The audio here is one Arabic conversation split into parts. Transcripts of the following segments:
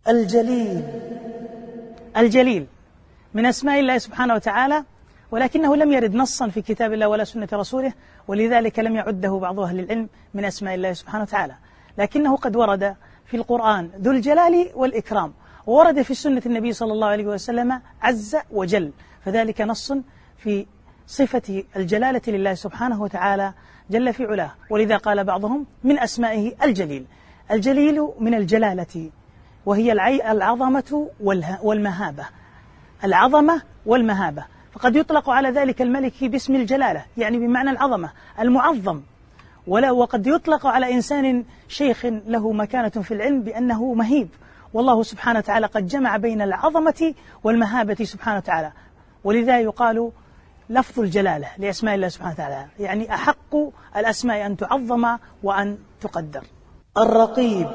الجليل. الجليل من أسماء الله سبحانه وتعالى، ولكنه لم يرد نصا في كتاب الله ولا سنة رسوله، ولذلك لم يعده بعض أهل العلم من أسماء الله سبحانه وتعالى، لكنه قد ورد في القرآن ذو الجلال والإكرام، وورد في سنة النبي صلى الله عليه وسلم عز وجل، فذلك نص في صفة الجلالة لله سبحانه وتعالى جل في علاه. ولذا قال بعضهم من أسمائه الجليل. الجليل من الجلالة، وهي العظمة والمهابة، العظمة والمهابة، فقد يطلق على ذلك الملك باسم الجلالة، يعني بمعنى العظمة المعظم، وقد يطلق على إنسان شيخ له مكانة في العلم بأنه مهيب، والله سبحانه وتعالى قد جمع بين العظمة والمهابة سبحانه وتعالى، ولذا يقال لفظ الجلالة لأسماء الله سبحانه وتعالى، يعني أحق الأسماء أن تعظم وأن تقدر. الرقيب.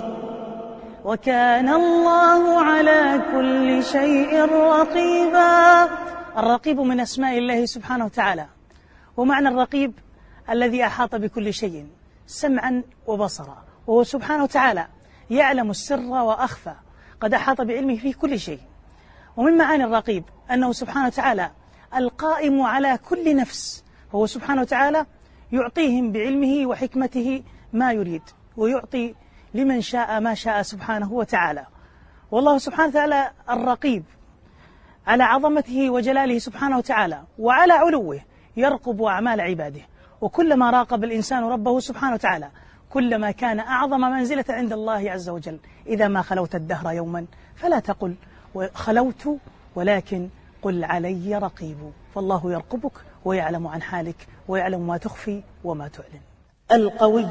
وكان الله على كل شيء رقيبا. الرقيب من أسماء الله سبحانه وتعالى، ومعنى الرقيب الذي أحاط بكل شيء سمعا وبصرا، وهو سبحانه وتعالى يعلم السر وأخفى، قد أحاط بعلمه في كل شيء. ومن معاني الرقيب أنه سبحانه وتعالى القائم على كل نفس، وهو سبحانه وتعالى يعطيهم بعلمه وحكمته ما يريد، ويعطي لمن شاء ما شاء سبحانه وتعالى. والله سبحانه وتعالى الرقيب على عظمته وجلاله سبحانه وتعالى وعلى علوه، يرقب أعمال عباده، وكلما راقب الإنسان ربه سبحانه وتعالى كلما كان أعظم منزلة عند الله عز وجل. إذا ما خلوت الدهر يوما فلا تقل خلوت، ولكن قل علي رقيب، فالله يرقبك ويعلم عن حالك ويعلم ما تخفي وما تعلن. القوي.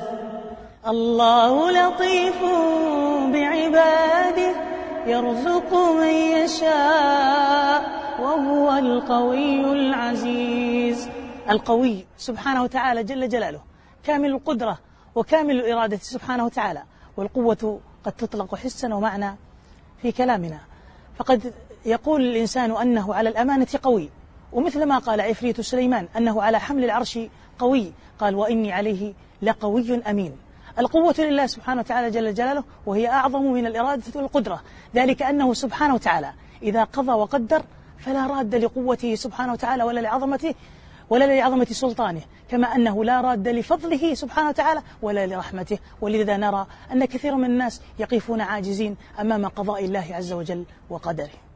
الله لطيف بعباده يرزق من يشاء وهو القوي العزيز. القوي سبحانه وتعالى جل جلاله كامل القدرة وكامل الإرادة سبحانه وتعالى، والقوة قد تطلق حسا ومعنى في كلامنا، فقد يقول الإنسان أنه على الأمانة قوي، ومثل ما قال عفريت سليمان أنه على حمل العرش قوي، قال وإني عليه لقوي أمين. القوة لله سبحانه وتعالى جل جلاله، وهي أعظم من الإرادة والقدرة، ذلك أنه سبحانه وتعالى إذا قضى وقدر فلا راد لقوته سبحانه وتعالى ولا لعظمته ولا لعظمة سلطانه، كما أنه لا راد لفضله سبحانه وتعالى ولا لرحمته. ولذا نرى أن كثير من الناس يقفون عاجزين أمام قضاء الله عز وجل وقدره.